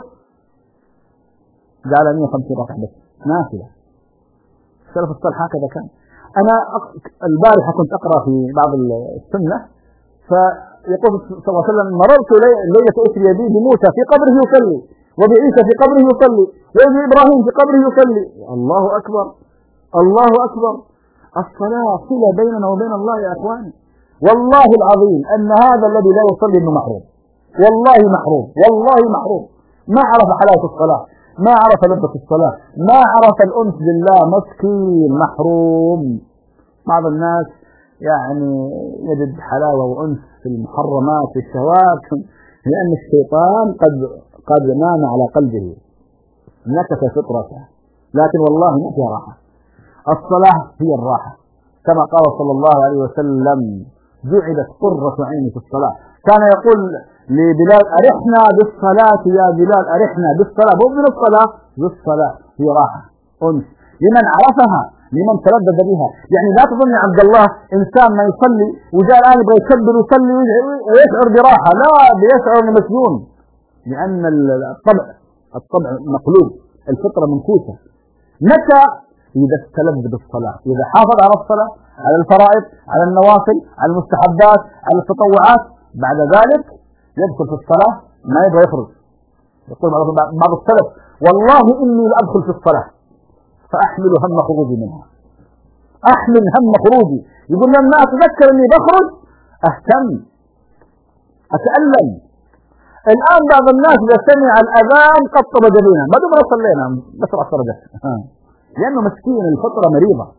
C: جعل 150 ركعة بس نافلة. السلف الصالح هكذا كان. أنا البارحة كنت أقرأ في بعض السنة، فيقول صلى الله عليه وسلم: مررت ليلة أسري بي بموسى في قبره يصلي، وبعيسى في قبره يصلي، وبإبراهيم في قبره يصلي. الله أكبر، الله أكبر. الصلاة صلة بيننا وبين الله يا أخواني. والله العظيم أن هذا الذي لا يصلي إنه محروم، والله محروم، والله محروم. ما عرف حلاوة الصلاة، ما عرف لذة الصلاة، ما عرف الأنس بالله، مسكين محروم. بعض الناس يعني يجد حلاوة وأنس في المحرمات في الشهوات لأن الشيطان قد نام على قلبه نكس فطرته، لكن والله ما فيها راحة. الصلاة هي الراحة، كما قال صلى الله عليه وسلم: جعلت قرة عيني في الصلاة. كان يقول لبلال: أرحنا بالصلاة يا بلال، أرحنا بالصلاة، مو من الصلاة، بالصلاة هي راحة أنس لمن عرفها، لمن تلذذ بها. يعني لا تظن يا عبد الله إنسان ما يصلي وجاء الآن يبغى يكبر ويصلي ويشعر براحة، لا، بيشعر انه مسجون، لأن الطبع مقلوب، الفطرة منكوسة. متى؟ إذا استلذ بالصلاة، إذا حافظ على الصلاة، على الفرائض، على النوافل، على المستحبات، على التطوعات، بعد ذلك يدخل في الصلاة ما يبغى يخرج. يقول بعض السلف: والله إني لأدخل في الصلاة فأحمل هم خروجي منها، أحمل هم خروجي. يقول لما أتذكر أني بخرج أهتم أتألم. الآن بعض الناس إذا سمع الأذان قطب جبينه، ما دمنا صلينا بس رأس لأنه مسكين، الفطرة مريضة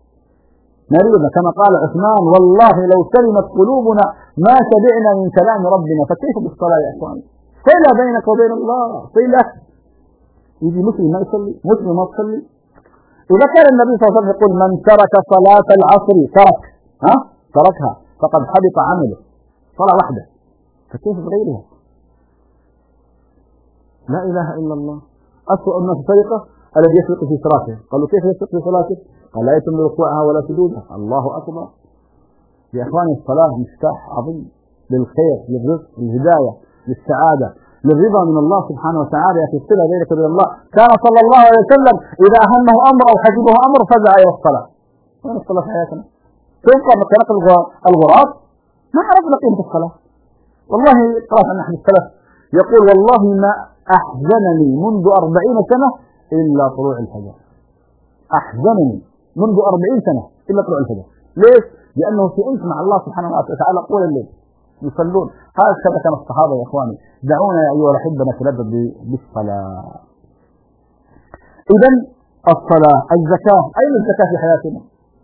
C: كما قال عثمان: والله لو سلمت قلوبنا ما شبعنا من كلام ربنا. فكيف بالصلاة يا إخواني؟ صلة بينك وبين الله، صلة. يجي مسلم ما يصلي، مسلم ما تصلي. إذا كان النبي صلى الله عليه وسلم يقول: من ترك صلاة العصر تركها فقد حبط عمله، صلاة واحدة، فكيف بغيرها؟ لا إله إلا الله. أسوأ الناس سرقة الذي يسبق في صلاته. قالوا كيف يسبق في صلاته؟ قال لا يتم ركوعها ولا سجودها. الله أكبر. يا إخواني الصلاة مفتاح عظيم للخير، للرزق، للهداية، للسعادة، للرضا من الله سبحانه وتعالى. يا أخي الصلة بينك وبين الله. كان صلى الله عليه وسلم إذا أهمه أمر أو حسبه أمر فزع إلى الصلاة. وين الصلاة في حياتنا؟ كيف نقل الغراب؟ ما عرفنا قيمة الصلاة. والله قرأت عن أحد السلف يقول والله ما أحزنني منذ 40 سنة إلا طلوع الفجر. أحزنني منذ 40 سنة إلا طلوع الفجر. ليش؟ لأنه في أنس مع الله سبحانه وتعالى طول الليل يصلون. هذا كما كان الصحابة يا إخواني. دعونا يا أيها الأحبة نتلذذ بالصلاة. إذا الصلاة، الزكاة، أين الزكاة في حياتنا؟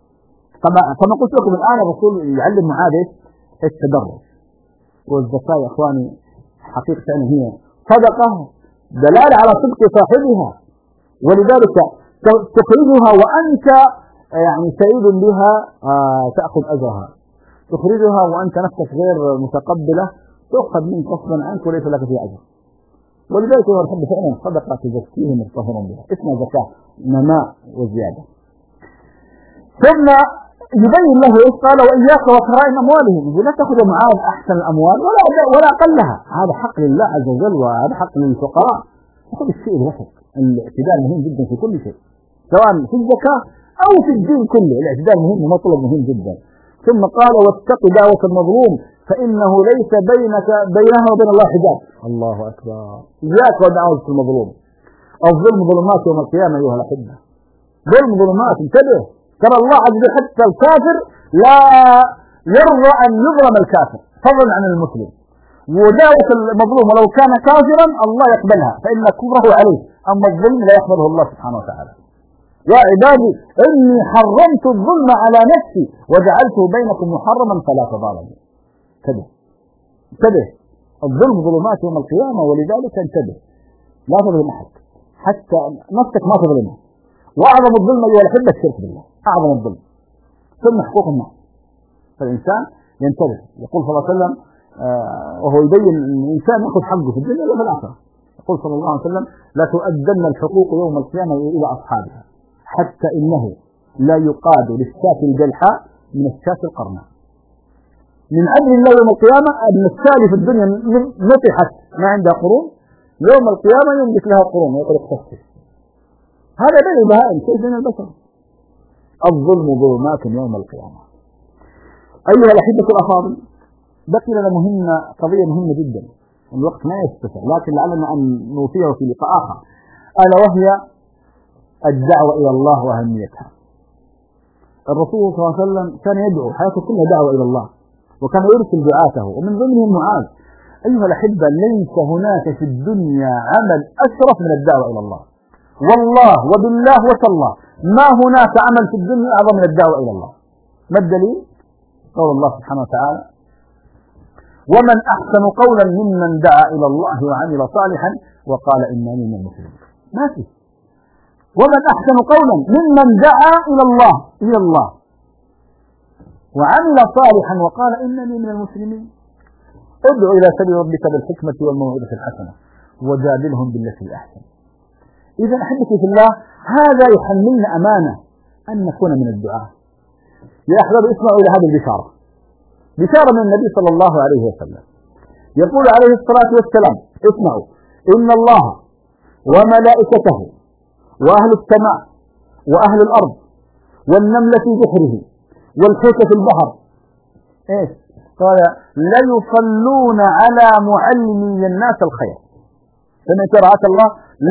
C: كما قلت لكم الآن الرسول يعلم معاذ التدرج. والزكاة يا إخواني حقيقة هي صدقة دلالة على صدق صاحبها، ولذلك تخرجها وأنت يعني سعيد بها تأخذ أجرها. تخرجها وأنت نفسك غير متقبلة تأخذ منك غصبا عنك وليس لك فيها أجر. ولذلك هو الحب فعلا صدقة تزكيه مطهرا بها، اسمها زكاة نماء وزيادة. ثم يبين له إيش قال وإياك وكرائم أموالهم. يقول لا تأخذ معاذ أحسن الأموال ولا أقلها، هذا حق لله عز وجل وهذا حق للفقراء. خذ الشيء الوسط. الاعتدال مهم جدا في كل شيء سواء في الزكاة أو في الدين كله. الاعتدال مهم ومطلب مهم جدا. ثم قال واتق دعوة المظلوم فإنه ليس بينها وبين الله حجاب. الله أكبر. إياك ودعوة المظلوم. الظلم ظلمات يوم القيامة أيها الأحبة. ظلم ظلمات. انتبه. ترى الله عز وجل حتى الكافر لا يرضى أن يظلم الكافر فضلا عن المسلم. ودعوة المظلوم ولو كان كافرا الله يقبلها فإن كفره عليه، أما الظلم لا يقبله الله سبحانه وتعالى. يا عبادي إني حرمت الظلم على نفسي وجعلته بينكم محرما فلا تظالموا. انتبه. الظلم ظلمات يوم القيامة، ولذلك انتبه لا تظلم أحد حتى نفسك ما تظلمها. وأعظم الظلم أيها الأحبة الشرك بالله، أعظم الظلم. ثم حقوق الناس. فالإنسان ينتبه. يقول صلى الله عليه وسلم وهو يبين أن الإنسان يأخذ حقه في الدنيا وفي الآخرة. يقول صلى الله عليه وسلم لا تؤدن الحقوق يوم القيامة إلى أصحابها حتى إنه لا يقاد للشاة الجلحاء من الشاة القرناء. من عدل الله يوم القيامة أن الشاة في الدنيا نطحت ما عندها قرون، يوم القيامة يملك لها قرون ويقول اختصر. هذا بين البهائم كيف بين البشر. الظلم ظلمات يوم القيامة. أيها الأحبة الأفاضل، بقي لنا قضية مهمة جدا، الوقت ما يستطيع لكن لعلنا أن نوفيه في لقاء آخر، ألا وهي الدعوة إلى الله وأهميتها. الرسول صلى الله عليه وسلم كان يدعو حياته كلها دعوة إلى الله، وكان يرسل دعاته ومن ضمنهم معاذ. أيها الأحبة ليس هناك في الدنيا عمل أشرف من الدعوة إلى الله، والله وبالله وتالله ما هناك عمل في الدنيا أعظم من الدعوة إلى الله. ما الدليل؟ قول الله سبحانه وتعالى ومن أحسن قولا ممن دعا إلى الله وعمل صالحا وقال إنني من المسلمين. ما في. ومن أحسن قولا ممن دعا إلى الله وعمل صالحا وقال إنني من المسلمين. ادعو إلى سبيل ربك بالحكمة والموعظة الحسنة وجادلهم بالتي أحسن. إذا أحبتي في الله هذا يحملنا أمانة أن نكون من الدعاء. يا أحباب اسمعوا إلى هذه البشارة، بشارة من النبي صلى الله عليه وسلم. يقول عليه الصلاة والسلام اسمعوا إن الله وملائكته وأهل السماء وأهل الأرض والنمل في بحره والحوت في البحر إيش قال لا يصلون على معلمي الناس الخير. فمن قراءة الله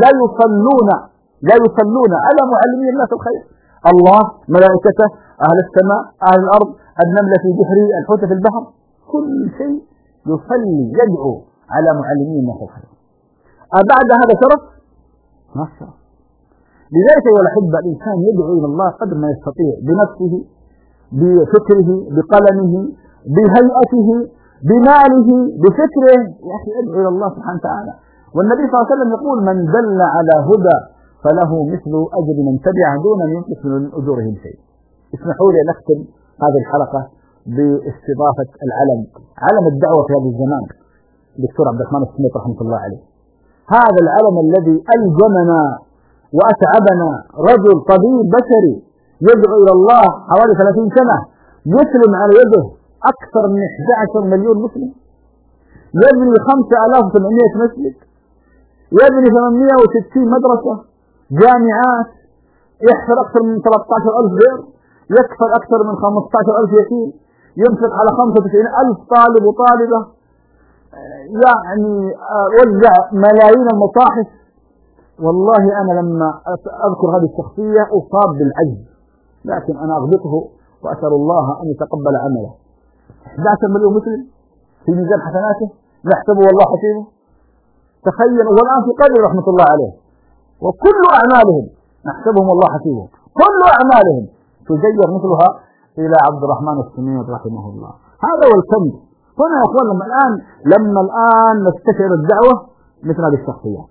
C: لا يصلون على معلمي الناس الخير. الله ملائكته أهل السماء أهل الأرض النمل في بحره الحوت في البحر كل شيء يصلي يدعو على معلمي الناس الخير. بعد هذا شرف ما شرف. لذلك يا الأحبة الإنسان يدعو إلى الله قدر ما يستطيع بنفسه بفكره بقلمه بهيئته بماله بفكره. يا أخي ادعو إلى الله سبحانه وتعالى. والنبي صلى الله عليه وسلم يقول من دل على هدى فله مثل أجر من تبعه دون أن ينقص من أجورهم شيء. اسمحوا لي نختم هذه الحلقة باستضافة علم الدعوة في هذا الزمان دكتور عبد الرحمن السميط رحمة الله عليه. هذا العلم الذي ألزمنا وأتعبنا رجل طبيب بشري يدعو إلى الله حوالي 30 سنة يسلم على يده أكثر من 11 مليون مسلم، يبني 5700 مسجد، يبني 860 مدرسة، جامعات، يحفر أكثر من 13,000 بئر، يكفل أكثر من 15,000 يتيم، ينفق على 95,000 طالب وطالبة، يعني وزع ملايين المصاحف. والله أنا لما أذكر هذه الشخصية أصاب بالعجز، لكن أنا أغبطه وأسأل الله أن يتقبل عمله. 11 مليون مسلم في ميزان حسناته نحسبه والله حسيبه. تخيل، والآن في قبر رحمة الله عليه، وكل أعمالهم نحسبهم والله حسيبهم، كل أعمالهم تجير مثلها إلى عبد الرحمن السميد رحمه الله. هذا هو الكنز. هنا يا أخوان لما الآن نستشعر الدعوة مثل هذه الشخصيات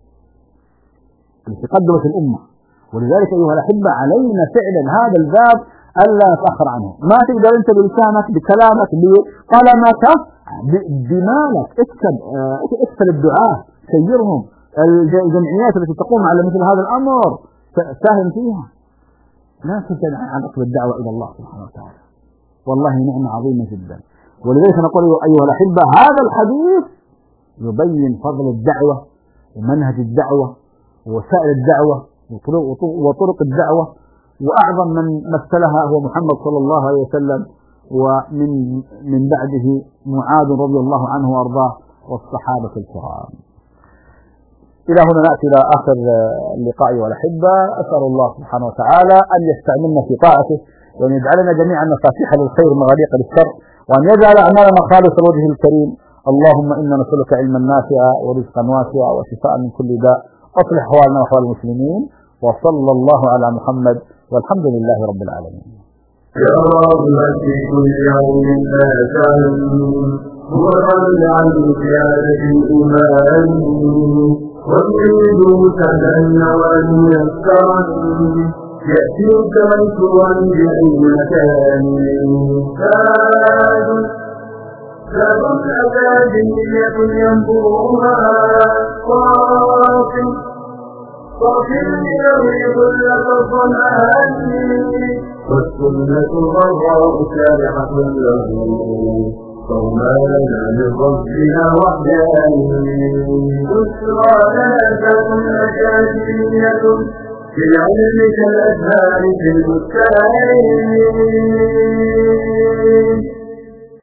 C: التي قدمت الأمة. ولذلك أيها الأحبة علينا فعلا هذا الباب ألا نتأخر عنه. ما تقدر أنت بلسانك بكلامك بقلمك بمالك اكسب الدعاء، سيرهم، الجمعيات التي تقوم على مثل هذا الأمر ساهم فيها. لا تنسى عن أصل الدعوة إلى الله سبحانه وتعالى، والله نعمة عظيمة جدا. ولذلك نقول أيها الأحبة هذا الحديث يبين فضل الدعوة ومنهج الدعوة ووسائل الدعوة وطرق الدعوة، وأعظم من مثلها هو محمد صلى الله عليه وسلم، ومن بعده معاذ رضي الله عنه وأرضاه والصحابة الكرام. إلى هنا نأتي إلى آخر اللقاء والأحبة. أسأل الله سبحانه وتعالى أن يستعملنا في طاعته، وأن يجعلنا جميعا مفاتيح للخير مغاليق للشر، وأن يجعل أعمالنا خالص لوجهه الكريم. اللهم إنا نسألك علما نافعا ورزقا واسعا وشفاء من كل داء. أصلح أحوالنا وأحوال المسلمين، وصلى الله على محمد، والحمد لله رب العالمين.
A: يا رب في كل يوم آتان هو الرد عن زيادة الإيمان، ويريد سهلا وميسرا يأتيك منشورا بأي مكان. زاد أكاديمية ينبوها صافي يروي كل الظمآن، والسنة غراء سابحة له صومانا لربنا وحداني. بشرى لنا أكاديمية في العلم كالأزهار في البستان.